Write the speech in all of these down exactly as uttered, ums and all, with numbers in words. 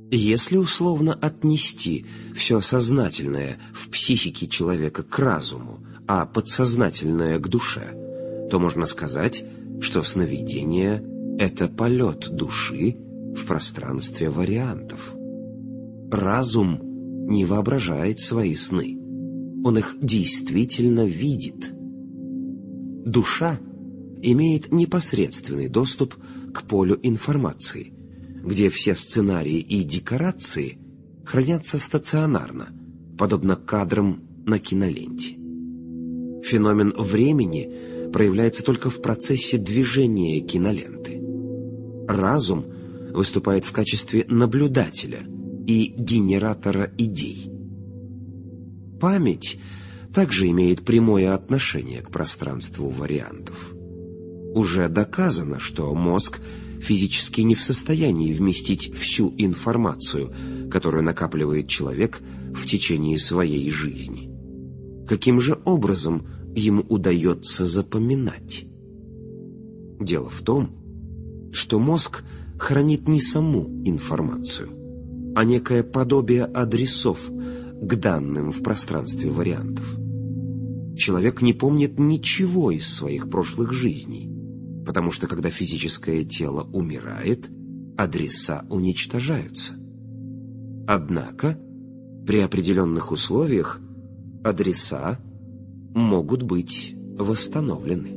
Если условно отнести все сознательное в психике человека к разуму, а подсознательное к душе, то можно сказать, что сновидение — это полет души в пространстве вариантов. Разум не воображает свои сны, он их действительно видит. Душа имеет непосредственный доступ к полю информации, где все сценарии и декорации хранятся стационарно, подобно кадрам на киноленте. Феномен времени проявляется только в процессе движения киноленты. Разум выступает в качестве наблюдателя и генератора идей. Память также имеет прямое отношение к пространству вариантов. Уже доказано, что мозг физически не в состоянии вместить всю информацию, которую накапливает человек в течение своей жизни. Каким же образом ему удается запоминать? Дело в том, что мозг хранит не саму информацию, а некое подобие адресов к данным в пространстве вариантов. Человек не помнит ничего из своих прошлых жизней, потому что когда физическое тело умирает, адреса уничтожаются. Однако при определенных условиях адреса могут быть восстановлены.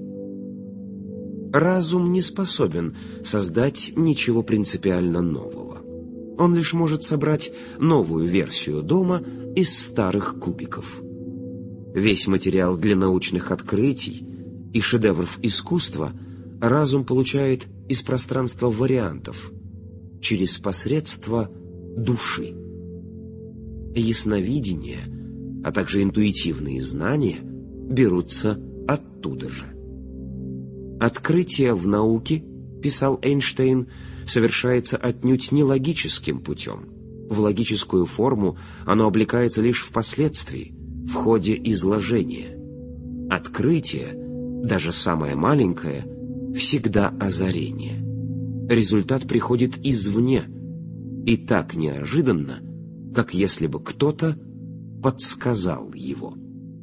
Разум не способен создать ничего принципиально нового. Он лишь может собрать новую версию дома из старых кубиков. Весь материал для научных открытий и шедевров искусства разум получает из пространства вариантов через посредство души. Ясновидение, а также интуитивные знания берутся оттуда же. Открытие в науке, писал Эйнштейн, совершается отнюдь не логическим путем. В логическую форму оно облекается лишь впоследствии, в ходе изложения. Открытие, даже самое маленькое, всегда озарение. Результат приходит извне, и так неожиданно, как если бы кто-то подсказал его.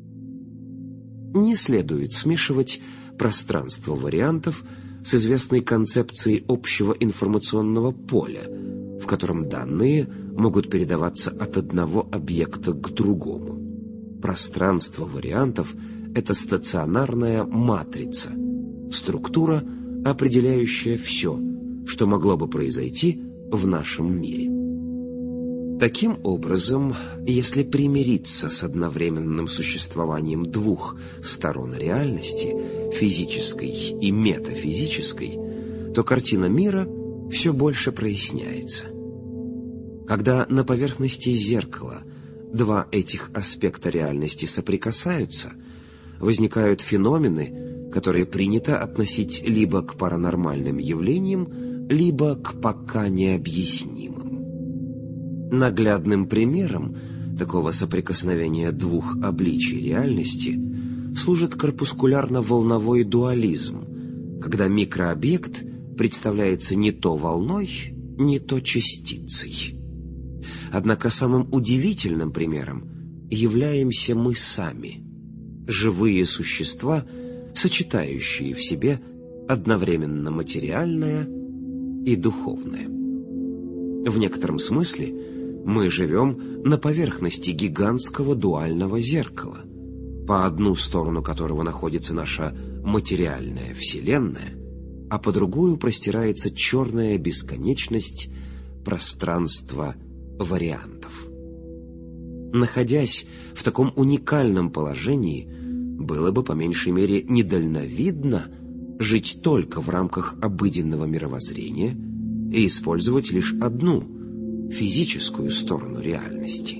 Не следует смешивать пространство вариантов с известной концепцией общего информационного поля, в котором данные могут передаваться от одного объекта к другому. Пространство вариантов — это стационарная матрица, структура, определяющая все, что могло бы произойти в нашем мире. Таким образом, если примириться с одновременным существованием двух сторон реальности, физической и метафизической, то картина мира все больше проясняется. Когда на поверхности зеркала два этих аспекта реальности соприкасаются, возникают феномены, которые принято относить либо к паранормальным явлениям, либо к пока необъяснимым. Наглядным примером такого соприкосновения двух обличий реальности служит корпускулярно-волновой дуализм, когда микрообъект представляется не то волной, не то частицей. Однако самым удивительным примером являемся мы сами, живые существа, сочетающие в себе одновременно материальное и духовное. В некотором смысле мы живем на поверхности гигантского дуального зеркала, по одну сторону которого находится наша материальная Вселенная, а по другую простирается черная бесконечность пространства вариантов. Находясь в таком уникальном положении, было бы по меньшей мере недальновидно жить только в рамках обыденного мировоззрения и использовать лишь одну, физическую сторону реальности.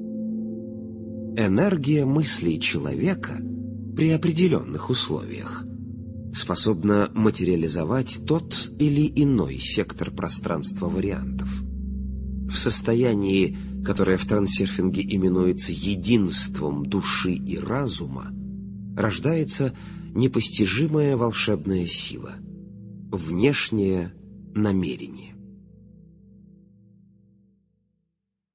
Энергия мыслей человека при определенных условиях способна материализовать тот или иной сектор пространства вариантов. В состоянии, которое в трансерфинге именуется единством души и разума, рождается непостижимая волшебная сила — внешнее намерение.